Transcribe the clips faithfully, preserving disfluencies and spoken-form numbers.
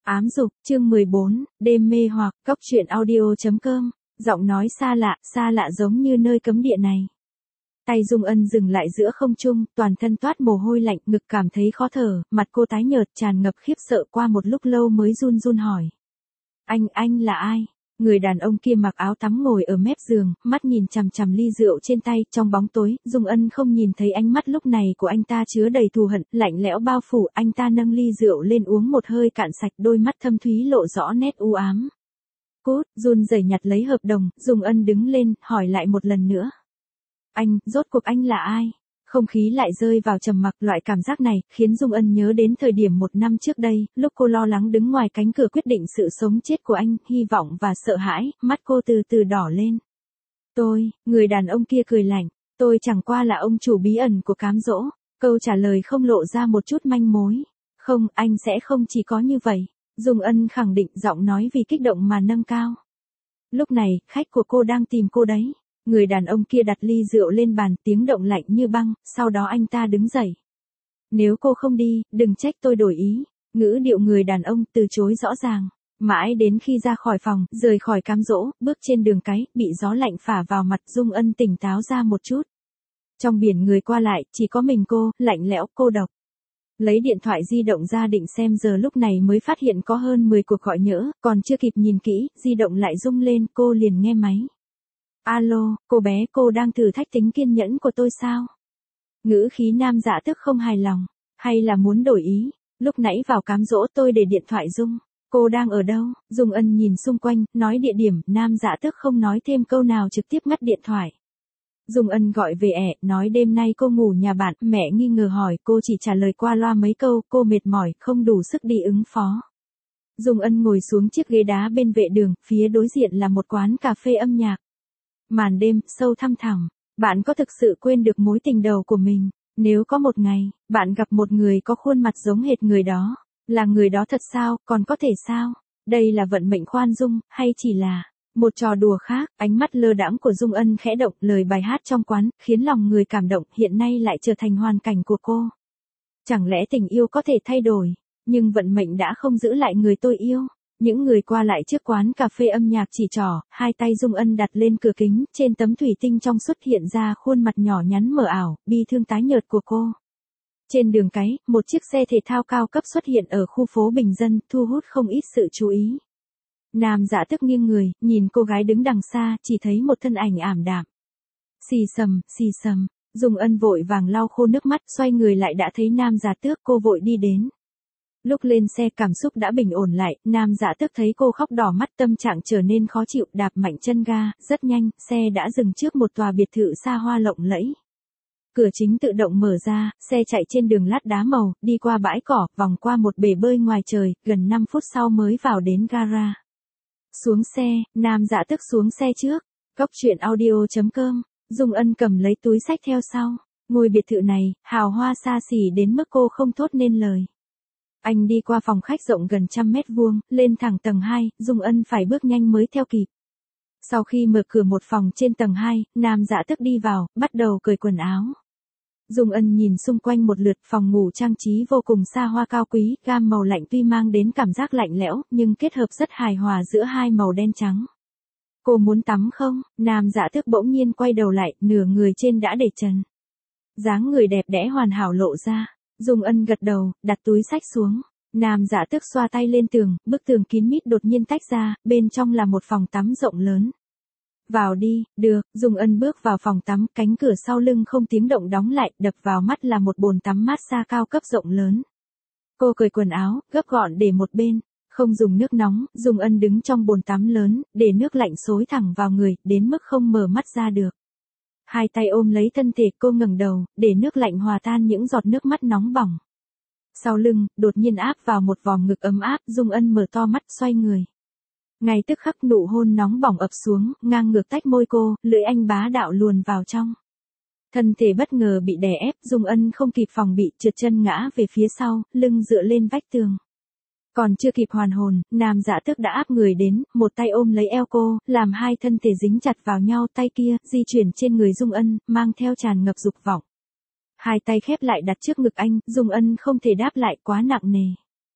Ám dục, chương mười bốn, đêm mê hoặc, cốc truyện audio.com, giọng nói xa lạ, xa lạ giống như nơi cấm địa này. Tay Dung Ân dừng lại giữa không trung, toàn thân toát mồ hôi lạnh, ngực cảm thấy khó thở, mặt cô tái nhợt tràn ngập khiếp sợ, qua một lúc lâu mới run run hỏi. Anh, anh là ai? Người đàn ông kia mặc áo tắm ngồi ở mép giường, mắt nhìn chằm chằm ly rượu trên tay, trong bóng tối, Dung Ân không nhìn thấy ánh mắt lúc này của anh ta chứa đầy thù hận, lạnh lẽo bao phủ, anh ta nâng ly rượu lên uống một hơi cạn sạch, đôi mắt thâm thúy lộ rõ nét u ám. Cút, run rẩy nhặt lấy hợp đồng, Dung Ân đứng lên, hỏi lại một lần nữa. Anh, rốt cuộc anh là ai? Không khí lại rơi vào trầm mặc, loại cảm giác này khiến Dung Ân nhớ đến thời điểm một năm trước đây, lúc cô lo lắng đứng ngoài cánh cửa quyết định sự sống chết của anh, hy vọng và sợ hãi, mắt cô từ từ đỏ lên. Tôi, người đàn ông kia cười lạnh, tôi chẳng qua là ông chủ bí ẩn của cám dỗ. Câu trả lời không lộ ra một chút manh mối. Không, anh sẽ không chỉ có như vậy. Dung Ân khẳng định, giọng nói vì kích động mà nâng cao. Lúc này, khách của cô đang tìm cô đấy. Người đàn ông kia đặt ly rượu lên bàn, tiếng động lạnh như băng, sau đó anh ta đứng dậy. Nếu cô không đi, đừng trách tôi đổi ý. Ngữ điệu người đàn ông từ chối rõ ràng. Mãi đến khi ra khỏi phòng, rời khỏi cám dỗ, bước trên đường cái, bị gió lạnh phả vào mặt, Dung Ân tỉnh táo ra một chút. Trong biển người qua lại, chỉ có mình cô, lạnh lẽo, cô độc. Lấy điện thoại di động ra định xem giờ, lúc này mới phát hiện có hơn mười cuộc gọi nhỡ, còn chưa kịp nhìn kỹ, di động lại rung lên, cô liền nghe máy. Alo, cô bé, cô đang thử thách tính kiên nhẫn của tôi sao? Ngữ khí nam dạ tức không hài lòng, hay là muốn đổi ý? Lúc nãy vào cám dỗ tôi để điện thoại rung. Cô đang ở đâu? Dung Ân nhìn xung quanh, nói địa điểm, nam dạ tức không nói thêm câu nào trực tiếp ngắt điện thoại. Dung Ân gọi về ẻ, nói đêm nay cô ngủ nhà bạn, mẹ nghi ngờ hỏi, cô chỉ trả lời qua loa mấy câu, cô mệt mỏi, không đủ sức đi ứng phó. Dung Ân ngồi xuống chiếc ghế đá bên vệ đường, phía đối diện là một quán cà phê âm nhạc. Màn đêm, sâu thăm thẳm, bạn có thực sự quên được mối tình đầu của mình? Nếu có một ngày, bạn gặp một người có khuôn mặt giống hệt người đó, là người đó thật sao, còn có thể sao? Đây là vận mệnh khoan dung, hay chỉ là một trò đùa khác? Ánh mắt lơ đãng của Dung Ân khẽ động, lời bài hát trong quán, khiến lòng người cảm động, hiện nay lại trở thành hoàn cảnh của cô. Chẳng lẽ tình yêu có thể thay đổi, nhưng vận mệnh đã không giữ lại người tôi yêu? Những người qua lại trước quán cà phê âm nhạc chỉ trỏ, hai tay Dung Ân đặt lên cửa kính, trên tấm thủy tinh trong suốt hiện ra khuôn mặt nhỏ nhắn mờ ảo, bi thương tái nhợt của cô. Trên đường cái, một chiếc xe thể thao cao cấp xuất hiện ở khu phố bình dân, thu hút không ít sự chú ý. Nam dạ tức nghiêng người, nhìn cô gái đứng đằng xa, chỉ thấy một thân ảnh ảm đạm. Xì sầm, xì sầm, Dung Ân vội vàng lau khô nước mắt, xoay người lại đã thấy Nam dạ tước, cô vội đi đến. Lúc lên xe cảm xúc đã bình ổn lại, Nam dạ tức thấy cô khóc đỏ mắt, tâm trạng trở nên khó chịu, đạp mạnh chân ga, rất nhanh, xe đã dừng trước một tòa biệt thự xa hoa lộng lẫy. Cửa chính tự động mở ra, xe chạy trên đường lát đá màu, đi qua bãi cỏ, vòng qua một bể bơi ngoài trời, gần năm phút sau mới vào đến gara. Xuống xe, Nam dạ tức xuống xe trước, cốc truyện audio.com, Dung Ân cầm lấy túi xách theo sau. Ngôi biệt thự này, hào hoa xa xỉ đến mức cô không thốt nên lời. Anh đi qua phòng khách rộng gần trăm mét vuông, lên thẳng tầng hai, Dung Ân phải bước nhanh mới theo kịp. Sau khi mở cửa một phòng trên tầng hai, Nam dạ tức đi vào, bắt đầu cởi quần áo. Dung Ân nhìn xung quanh một lượt, phòng ngủ trang trí vô cùng xa hoa cao quý, gam màu lạnh tuy mang đến cảm giác lạnh lẽo, nhưng kết hợp rất hài hòa giữa hai màu đen trắng. Cô muốn tắm không? Nam dạ tức bỗng nhiên quay đầu lại, nửa người trên đã để trần. Dáng người đẹp đẽ hoàn hảo lộ ra. Dung Ân gật đầu, đặt túi xách xuống. Nam dạ tức xoa tay lên tường, bức tường kín mít đột nhiên tách ra, bên trong là một phòng tắm rộng lớn. Vào đi, được, Dung Ân bước vào phòng tắm, cánh cửa sau lưng không tiếng động đóng lại, đập vào mắt là một bồn tắm massage cao cấp rộng lớn. Cô cởi quần áo, gấp gọn để một bên, không dùng nước nóng, Dung Ân đứng trong bồn tắm lớn, để nước lạnh xối thẳng vào người, đến mức không mở mắt ra được. Hai tay ôm lấy thân thể, cô ngẩng đầu, để nước lạnh hòa tan những giọt nước mắt nóng bỏng. Sau lưng, đột nhiên áp vào một vòng ngực ấm áp, Dung Ân mở to mắt, xoay người. Ngay tức khắc nụ hôn nóng bỏng ập xuống, ngang ngược tách môi cô, lưỡi anh bá đạo luồn vào trong. Thân thể bất ngờ bị đè ép, Dung Ân không kịp phòng bị, trượt chân ngã về phía sau, lưng dựa lên vách tường. Còn chưa kịp hoàn hồn, Nam dạ tức đã áp người đến, một tay ôm lấy eo cô, làm hai thân thể dính chặt vào nhau, tay kia, di chuyển trên người Dung Ân, mang theo tràn ngập dục vọng. Hai tay khép lại đặt trước ngực anh, Dung Ân không thể đáp lại, quá nặng nề.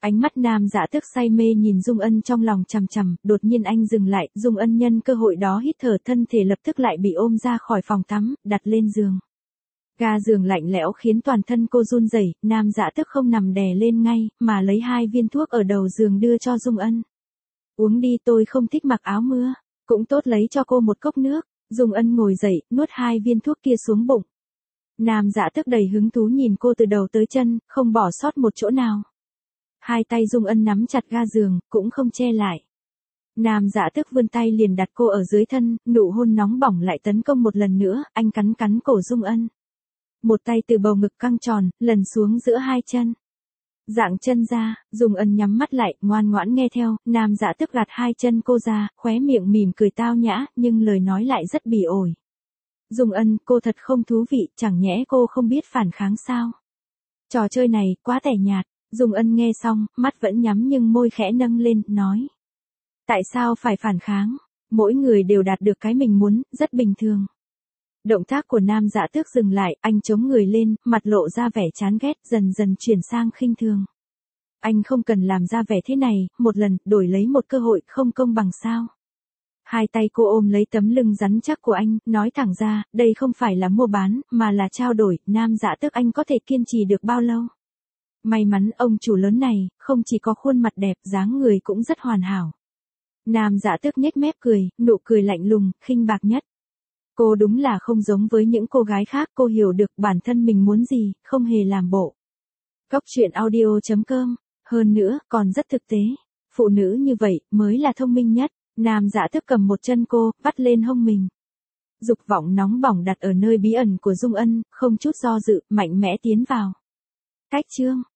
Ánh mắt nam dạ tước say mê nhìn Dung Ân trong lòng chằm chằm, đột nhiên anh dừng lại, Dung Ân nhân cơ hội đó hít thở, thân thể lập tức lại bị ôm ra khỏi phòng tắm, đặt lên giường. Ga giường lạnh lẽo khiến toàn thân cô run rẩy, nam dạ tước không nằm đè lên ngay, mà lấy hai viên thuốc ở đầu giường đưa cho Dung Ân. Uống đi, tôi không thích mặc áo mưa. Cũng tốt, lấy cho cô một cốc nước. Dung Ân ngồi dậy, nuốt hai viên thuốc kia xuống bụng. Nam dạ tước đầy hứng thú nhìn cô từ đầu tới chân, không bỏ sót một chỗ nào. Hai tay Dung Ân nắm chặt ga giường, cũng không che lại. Nam dạ tước vươn tay liền đặt cô ở dưới thân, nụ hôn nóng bỏng lại tấn công một lần nữa, anh cắn cắn cổ Dung Ân. Một tay từ bầu ngực căng tròn, lần xuống giữa hai chân. Dạng chân ra, Dung Ân nhắm mắt lại, ngoan ngoãn nghe theo, nam dạ tước gạt hai chân cô ra, khóe miệng mỉm cười tao nhã, nhưng lời nói lại rất bỉ ổi. Dung Ân, cô thật không thú vị, chẳng nhẽ cô không biết phản kháng sao? Trò chơi này, quá tẻ nhạt. Dung Ân nghe xong, mắt vẫn nhắm nhưng môi khẽ nâng lên, nói. Tại sao phải phản kháng? Mỗi người đều đạt được cái mình muốn, rất bình thường. Động tác của nam dạ tước dừng lại, anh chống người lên, mặt lộ ra vẻ chán ghét, dần dần chuyển sang khinh thường. Anh không cần làm ra vẻ thế này, một lần, đổi lấy một cơ hội, không công bằng sao? Hai tay cô ôm lấy tấm lưng rắn chắc của anh, nói thẳng ra, đây không phải là mua bán, mà là trao đổi, nam dạ tước anh có thể kiên trì được bao lâu? May mắn ông chủ lớn này, không chỉ có khuôn mặt đẹp, dáng người cũng rất hoàn hảo. Nam dạ tước nhếch mép cười, nụ cười lạnh lùng, khinh bạc nhất. Cô đúng là không giống với những cô gái khác, cô hiểu được bản thân mình muốn gì, không hề làm bộ. Cóc truyện audio chấm com, hơn nữa, còn rất thực tế. Phụ nữ như vậy, mới là thông minh nhất. Nam dạ tước cầm một chân cô, vắt lên hông mình. Dục vọng nóng bỏng đặt ở nơi bí ẩn của Dung Ân, không chút do dự, mạnh mẽ tiến vào. Cách chương